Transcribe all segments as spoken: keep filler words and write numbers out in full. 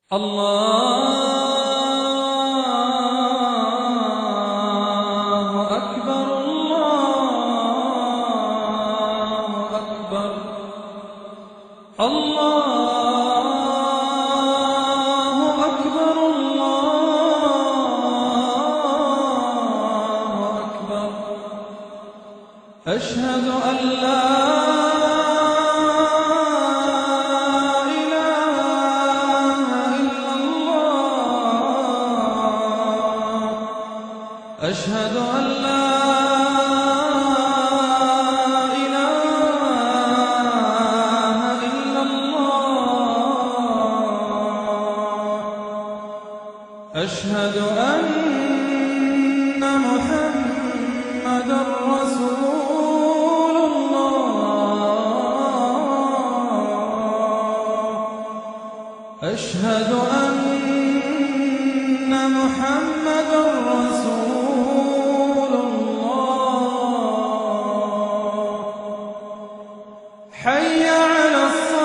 الله أكبر الله أكبر الله أكبر الله أكبر أشهد أن لا أشهد أن لا إله إلا الله أشهد أن محمدًا رسول الله أشهد أن محمدًا رسول حي على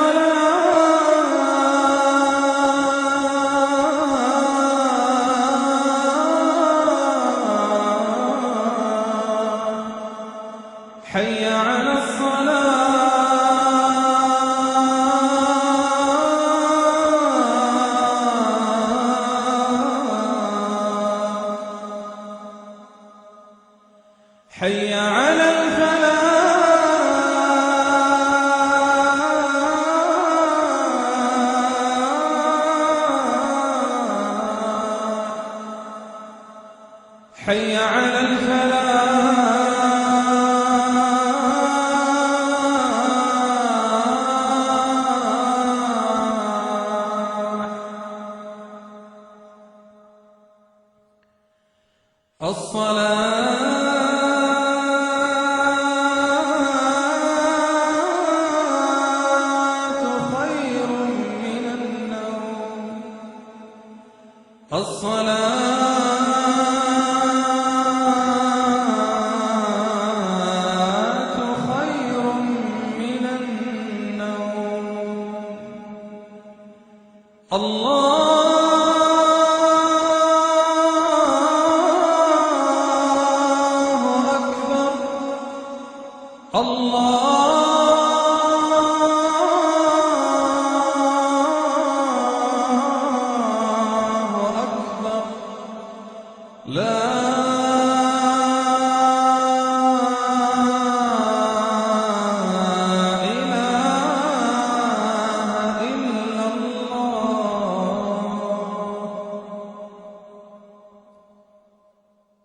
الصلاة حي على الصلاة حي على الفلاح حي على الفلاح الصلاة خير من النوم الصلاة خير من النوم الله